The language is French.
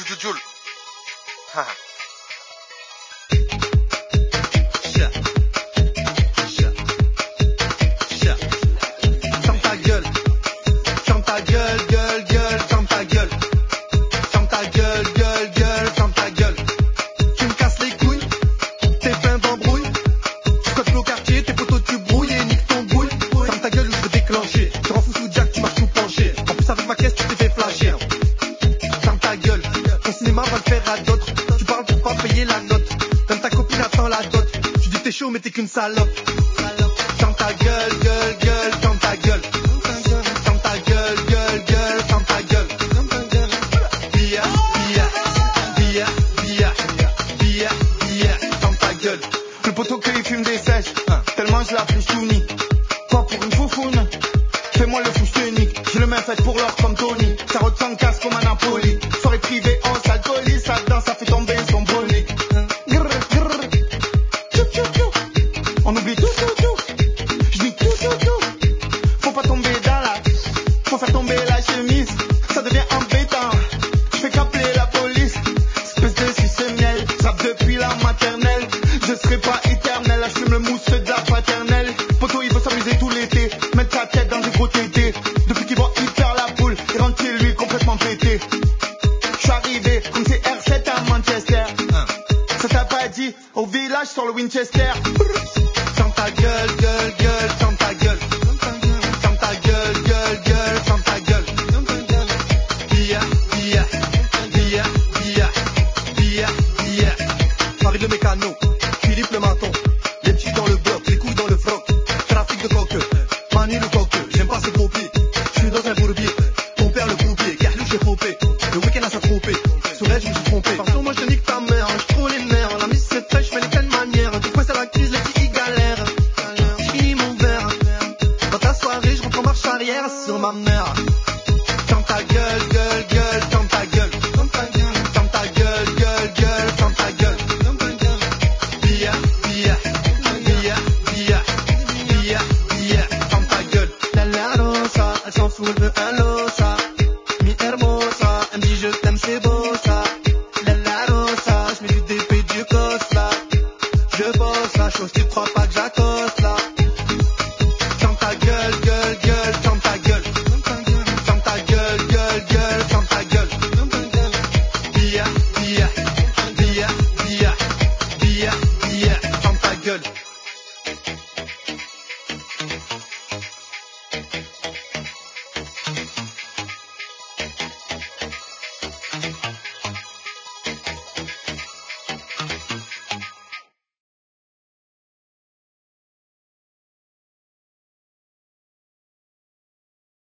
Joule. Ferme ta gueule. Ferme ta gueule, gueule, gueule. Ferme ta gueule. Ferme ta gueule, gueule, gueule. Ferme ta gueule. Tu me casses les couilles. T'es plein d'embrouilles. Tu squattes au quartier. Tes potos tu brouilles et nique ton bouille. Ferme ta gueule ou je vais déclencher. Tu rends fou sous Jack, tu marches tout penché. En plus avec ma caisse tu t'es fait flasher. Ferme ta gueule. Ton cinéma va le faire à d'autres. Tu parles pour pas payer la note. Même ta copine attend la dot. Tu dis t'es chaud mais t'es qu'une salope. Ferme ta gueule, gueule, gueule. Ferme ta gueule. Ferme ta gueule, gueule, gueule. Ferme ta gueule. Bia, bia, bia, bia, bia, bia. Ferme ta gueule. Le poteau que il fume des sèches, tellement je la plus tout nique. Quoi pour une foufoune, fais-moi le fou, je te nique. J'ai le main fait pour l'or comme Tony. Ça retourne casse comme un Napoli. Soirée privée en salle colis, ça danse, ça fait tomber son bonnet. Grrr, grrr. Tchou, tchou, tchou. On oublie tout, tout, tout. Je dis tout, tout, tout. Faut pas tomber dans la, faut faire tomber la chemise. Ça devient embêtant. Je fais qu'appeler la police. Espèce de suce miel, j'rappe depuis la maternelle. Je serai pas éternel, là j'fume le mousse de la paternelle. Poto il veut s'amuser tout l'été, mettre sa tête dans des gros tétés. Depuis qu'il voit il perd la boule, il rentre chez lui complètement pété. J'suis arrivé comme c'est R7 à Manchester. Ça t'a pas dit, au village sur le Winchester. Ferme ta gueule, gueule, gueule. Ferme ta gueule. Ferme ta gueule, gueule, gueule. Ferme ta gueule. Bia, bia, bia, bia, bia, bia. Marie le mécano, Philippe le maton. Les petits dans le bloc, les couilles dans le froc. Trafic de coque, Manu le coque. J'aime pas ces copies, j'suis dans un bourbier. Ton père le croupier, Carlou j'ai trompé. Le week-end à s'attroper, sur elle je me suis trompé. Pardon moi je nique ta mère, j'suis trop les nerfs. La mise c'est fraîche, j'fais les pleines manières. Du coup c'est la crise, les petits galèrent. J'finis mon verre. Dans ta soirée, j'rentre en marche arrière sur ma mère. Ferme ta gueule, gueule, gueule. Ferme ta gueule. Ferme ta gueule, gueule, gueule. Ferme ta gueule. Bia, bia, bia, bia, bia, bia. Ferme ta gueule. La rosa, elle s'en fout, elle veut un losa. Mi hermosa, elle me dit je t'aime, c'est beau ça. La rosa, je mets du DP du Costa. Je bosse la chose, tu crois pas que j'accorde.